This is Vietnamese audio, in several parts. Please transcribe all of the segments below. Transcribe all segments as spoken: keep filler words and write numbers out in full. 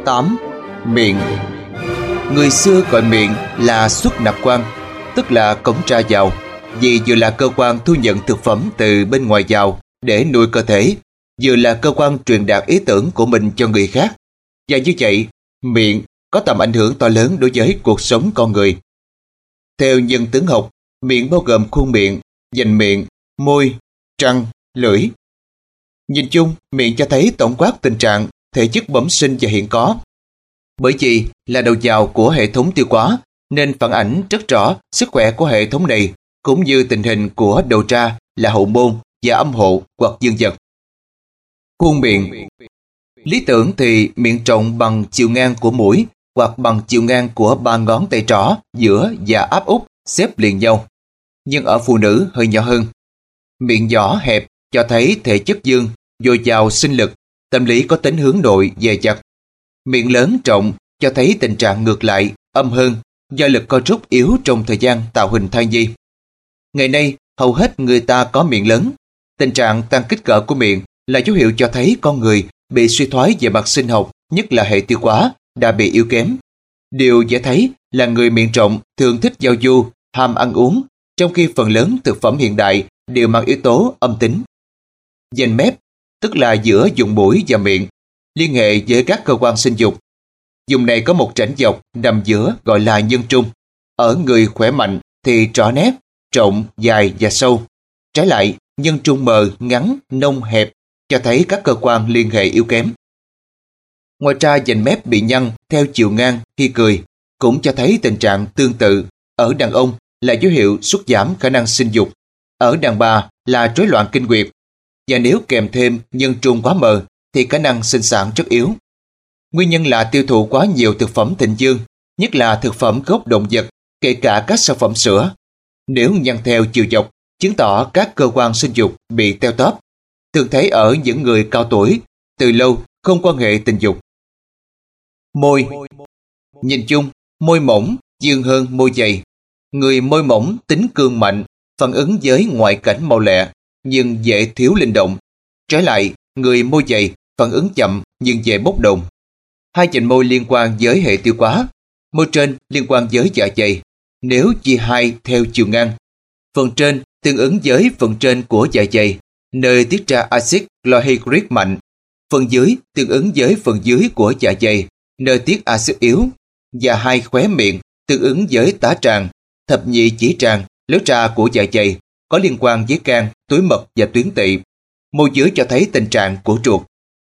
tám. Miệng. Người xưa gọi miệng là xuất nạp quan, tức là cổng ra vào, vì vừa là cơ quan thu nhận thực phẩm từ bên ngoài vào để nuôi cơ thể, vừa là cơ quan truyền đạt ý tưởng của mình cho người khác. Và như vậy, miệng có tầm ảnh hưởng to lớn đối với cuộc sống con người. Theo nhân tướng học, miệng bao gồm khuôn miệng, vành miệng, môi, răng, lưỡi. Nhìn chung, miệng cho thấy tổng quát tình trạng thể chất bẩm sinh và hiện có. Bởi vì là đầu vào của hệ thống tiêu hóa, nên phản ảnh rất rõ sức khỏe của hệ thống này, cũng như tình hình của đầu ra là hậu môn và âm hộ hoặc dương vật. Khuôn miệng. Lý tưởng thì miệng rộng bằng chiều ngang của mũi hoặc bằng chiều ngang của ba ngón tay trỏ, giữa và áp út xếp liền nhau. Nhưng ở phụ nữ hơi nhỏ hơn. Miệng nhỏ hẹp cho thấy thể chất dương, dồi dào sinh lực, tâm lý có tính hướng nội dè dặt. Miệng lớn rộng cho thấy tình trạng ngược lại, âm hơn, do lực co rút yếu trong thời gian tạo hình thai nhi. Ngày nay, hầu hết người ta có miệng lớn. Tình trạng tăng kích cỡ của miệng là dấu hiệu cho thấy con người bị suy thoái về mặt sinh học, nhất là hệ tiêu hóa, đã bị yếu kém. Điều dễ thấy là người miệng rộng thường thích giao du, ham ăn uống, trong khi phần lớn thực phẩm hiện đại đều mang yếu tố âm tính. Vành mép, tức là giữa vùng mũi và miệng, liên hệ với các cơ quan sinh dục. Vùng này có một rãnh dọc nằm giữa gọi là nhân trung. Ở người khỏe mạnh thì rõ nét, rộng, dài và sâu. Trái lại, nhân trung mờ, ngắn, nông, hẹp cho thấy các cơ quan liên hệ yếu kém. Ngoài ra, vành mép bị nhăn theo chiều ngang khi cười cũng cho thấy tình trạng tương tự. Ở đàn ông là dấu hiệu sút giảm khả năng sinh dục, ở đàn bà là rối loạn kinh nguyệt, và nếu kèm thêm nhân trung quá mờ thì khả năng sinh sản rất yếu. Nguyên nhân là tiêu thụ quá nhiều thực phẩm thịnh dương, nhất là thực phẩm gốc động vật, kể cả các sản phẩm sữa. Nếu nhăn theo chiều dọc, chứng tỏ các cơ quan sinh dục bị teo tóp, thường thấy ở những người cao tuổi, từ lâu không quan hệ tình dục. Môi. Nhìn chung, môi mỏng dương hơn môi dày. Người môi mỏng tính cương mạnh, phản ứng với ngoại cảnh mau lẹ, nhưng dễ thiếu linh động. Trái lại, người môi dày phản ứng chậm nhưng dễ bốc đồng. Hai vành môi liên quan với hệ tiêu hóa, môi trên liên quan với dạ dày. Nếu chia hai theo chiều ngang, phần trên tương ứng với phần trên của dạ dày, nơi tiết ra axit chlorhydric mạnh. Phần dưới tương ứng với phần dưới của dạ dày, nơi tiết axit yếu. Và hai khóe miệng tương ứng với tá tràng, thập nhị chỉ tràng, lối ra của dạ dày, có liên quan với can, túi mật và tuyến tỵ. Môi dưới cho thấy tình trạng của ruột.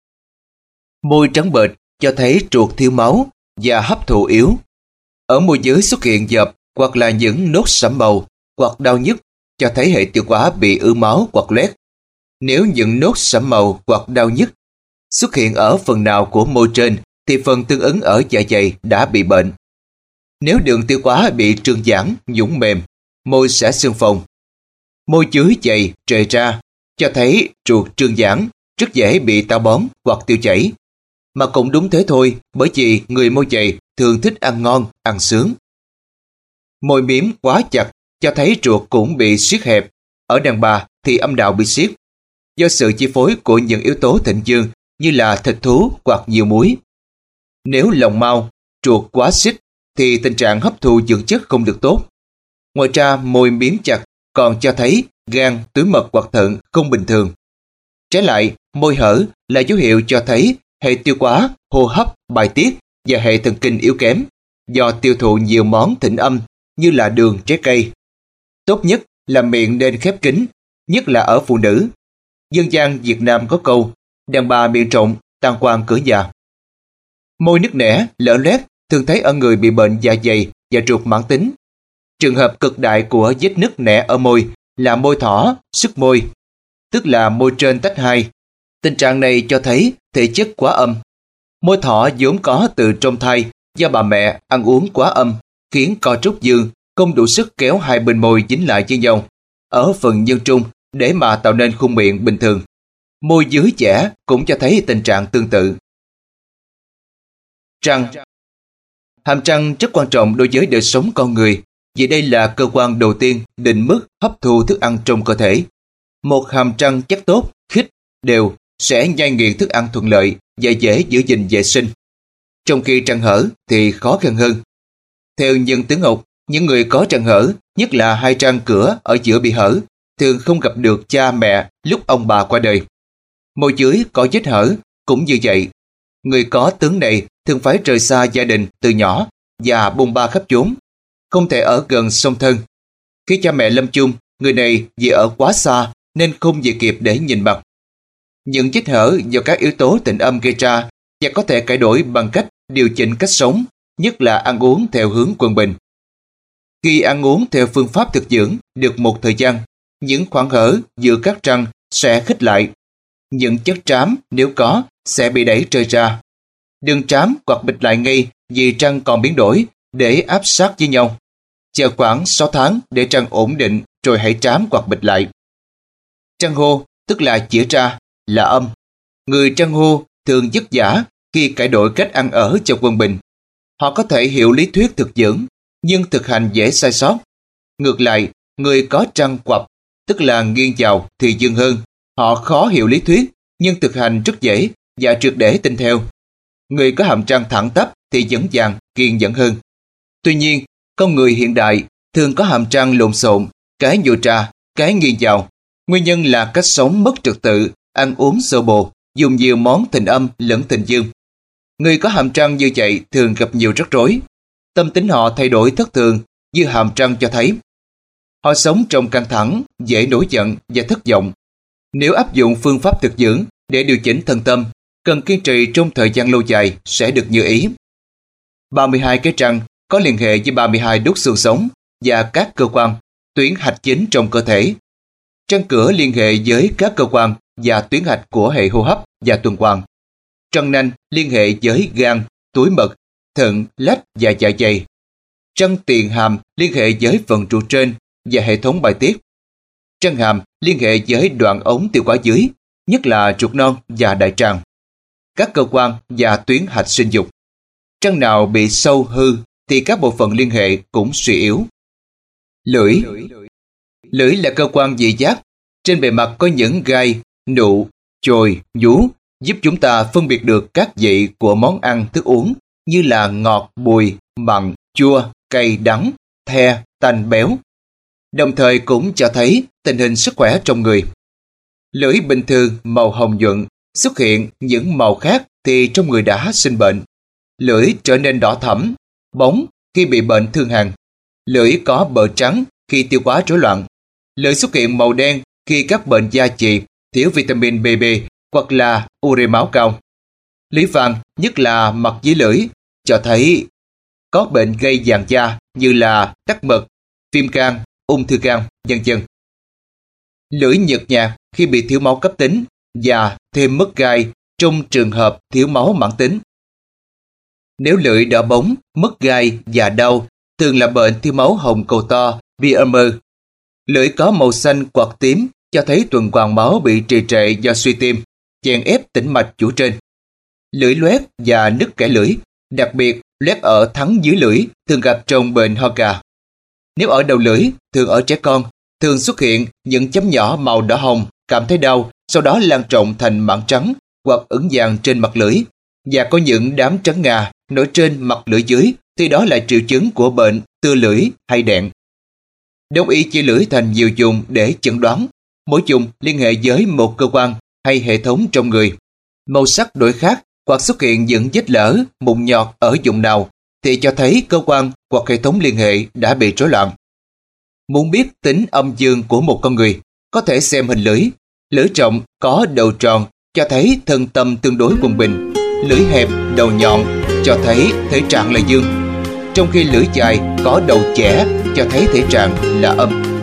Môi trắng bệch cho thấy ruột thiếu máu và hấp thụ yếu. Ở môi dưới xuất hiện dợp hoặc là những nốt sẫm màu hoặc đau nhức, cho thấy hệ tiêu hóa bị ứ máu hoặc loét. Nếu những nốt sẫm màu hoặc đau nhức xuất hiện ở phần nào của môi trên thì phần tương ứng ở dạ dày đã bị bệnh. Nếu đường tiêu hóa bị trương giãn, nhũn mềm, môi sẽ xương phồng. Môi dưới dày trề ra cho thấy ruột trương giãn, rất dễ bị táo bón hoặc tiêu chảy. Mà cũng đúng thế thôi, bởi vì người môi dày thường thích ăn ngon, ăn sướng. Môi miếm quá chặt cho thấy ruột cũng bị siết hẹp. Ở đàn bà thì âm đạo bị siết, do sự chi phối của những yếu tố thịnh dương như là thịt thú hoặc nhiều muối. Nếu lòng mau, ruột quá xích thì tình trạng hấp thụ dưỡng chất không được tốt. Ngoài ra, môi miếm chặt còn cho thấy gan, túi mật hoặc thận không bình thường. Trái lại, môi hở là dấu hiệu cho thấy hệ tiêu hóa, hô hấp, bài tiết và hệ thần kinh yếu kém do tiêu thụ nhiều món thịnh âm như là đường, trái cây. Tốt nhất là miệng nên khép kín, nhất là ở phụ nữ. Dân gian Việt Nam có câu, đàn bà miệng rộng, tàn quan cửa già. Môi nứt nẻ, lở loét thường thấy ở người bị bệnh dạ dày và ruột mãn tính. Trường hợp cực đại của vết nứt nẻ ở môi là môi thỏ, sức môi, tức là môi trên tách hai. Tình trạng này cho thấy thể chất quá âm. Môi thỏ vốn có từ trong thai do bà mẹ ăn uống quá âm, khiến co trúc dương không đủ sức kéo hai bên môi dính lại với nhau ở phần nhân trung để mà tạo nên khung miệng bình thường. Môi dưới chẻ cũng cho thấy tình trạng tương tự. Răng. Hàm răng rất quan trọng đối với đời sống con người, vì đây là cơ quan đầu tiên định mức hấp thu thức ăn trong cơ thể. Một hàm răng chắc tốt, khít, đều sẽ nhai nghiền thức ăn thuận lợi và dễ giữ gìn vệ sinh. trong khi trăng hở thì khó khăn hơn. Theo nhân tướng học, những người có trăng hở, nhất là hai trăng cửa ở giữa bị hở, thường không gặp được cha mẹ lúc ông bà qua đời. Môi dưới có vết hở cũng như vậy. Người có tướng này thường phải rời xa gia đình từ nhỏ và bôn ba khắp chốn, không thể ở gần song thân. Khi cha mẹ lâm chung, người này vì ở quá xa nên không về kịp để nhìn mặt. Những vết hở do các yếu tố tịnh âm gây ra và có thể cải đổi bằng cách điều chỉnh cách sống, nhất là ăn uống theo hướng quân bình. Khi ăn uống theo phương pháp thực dưỡng được một thời gian, những khoảng hở giữa các răng sẽ khít lại. Những chất trám nếu có sẽ bị đẩy rơi ra. Đừng trám hoặc bịt lại ngay vì răng còn biến đổi để áp sát với nhau. Chờ khoảng sáu tháng để răng ổn định rồi hãy trám hoặc bịt lại. Răng hô tức là chĩa ra, là âm. Người răng hô thường vất vả khi cải đổi cách ăn ở cho quân bình. Họ có thể hiểu lý thuyết thực dưỡng, nhưng thực hành dễ sai sót. Ngược lại, người có răng quặp, tức là nghiêng vào thì dương hơn. Họ khó hiểu lý thuyết, nhưng thực hành rất dễ và triệt để tin theo. Người có hàm răng thẳng tắp thì vững vàng, kiên nhẫn hơn. Tuy nhiên, con người hiện đại thường có hàm răng lộn xộn, cái nhô ra, cái nghiêng vào. Nguyên nhân là cách sống mất trật tự, ăn uống xô bồ, dùng nhiều món thịnh âm lẫn thịnh dương. Người có hàm răng như vậy thường gặp nhiều rắc rối. Tâm tính họ thay đổi thất thường như hàm răng cho thấy. Họ sống trong căng thẳng, dễ nổi giận và thất vọng. Nếu áp dụng phương pháp thực dưỡng để điều chỉnh thân tâm, cần kiên trì trong thời gian lâu dài sẽ được như ý. ba mươi hai cái răng có liên hệ với ba mươi hai đốt xương sống và các cơ quan, tuyến hạch chính trong cơ thể. Răng cửa liên hệ với các cơ quan và tuyến hạch của hệ hô hấp và tuần hoàn. Răng nanh liên hệ với gan, túi mật, thận, lách và dạ dày. Răng tiền hàm liên hệ với phần trụ trên và hệ thống bài tiết. Răng hàm liên hệ với đoạn ống tiêu hóa dưới, nhất là ruột non và đại tràng. Các cơ quan và tuyến hạch sinh dục. Răng nào bị sâu hư thì các bộ phận liên hệ cũng suy yếu. Lưỡi. Lưỡi là cơ quan vị giác. Trên bề mặt có những gai, nụ, chồi, nhú, giúp chúng ta phân biệt được các vị của món ăn thức uống như là ngọt, bùi, mặn, chua, cay, đắng, the, tanh, béo. Đồng thời cũng cho thấy tình hình sức khỏe trong người. Lưỡi bình thường màu hồng nhuận, xuất hiện những màu khác thì trong người đã sinh bệnh. Lưỡi trở nên đỏ thẫm, bóng khi bị bệnh thương hàn. Lưỡi có bờ trắng khi tiêu hóa rối loạn. Lưỡi xuất hiện màu đen khi các bệnh da chì, thiếu vitamin B B hoặc là ure máu cao. Lưỡi vàng, nhất là mặt dưới lưỡi, cho thấy có bệnh gây vàng da như là tắc mật, viêm gan, ung thư gan, vân vân. Lưỡi nhợt nhạt khi bị thiếu máu cấp tính và thêm mất gai trong trường hợp thiếu máu mãn tính. Nếu lưỡi đỏ bóng, mất gai và đau, thường là bệnh thiếu máu hồng cầu to, bê em e. Lưỡi có màu xanh hoặc tím cho thấy tuần hoàn máu bị trì trệ do suy tim, chèn ép tĩnh mạch chủ trên. Lưỡi loét và nứt kẽ lưỡi, đặc biệt loét ở thắng dưới lưỡi thường gặp trong bệnh ho gà. Nếu ở đầu lưỡi, thường ở trẻ con, thường xuất hiện những chấm nhỏ màu đỏ hồng, cảm thấy đau, sau đó lan rộng thành mảng trắng hoặc ửng vàng trên mặt lưỡi, và có những đám trắng ngà nổi trên mặt lưỡi dưới thì đó là triệu chứng của bệnh tưa lưỡi hay đẹn. Đông y chia lưỡi thành nhiều vùng để chẩn đoán, mỗi vùng liên hệ với một cơ quan hay hệ thống trong người. Màu sắc đổi khác hoặc xuất hiện những vết lở, mụn nhọt ở vùng nào thì cho thấy cơ quan hoặc hệ thống liên hệ đã bị rối loạn. Muốn biết tính âm dương của một con người, có thể xem hình lưỡi. Lưỡi rộng có đầu tròn cho thấy thân tâm tương đối quân bình. Lưỡi hẹp, đầu nhọn cho thấy thể trạng là dương. Trong khi lưỡi dài có đầu chẻ cho thấy thể trạng là âm.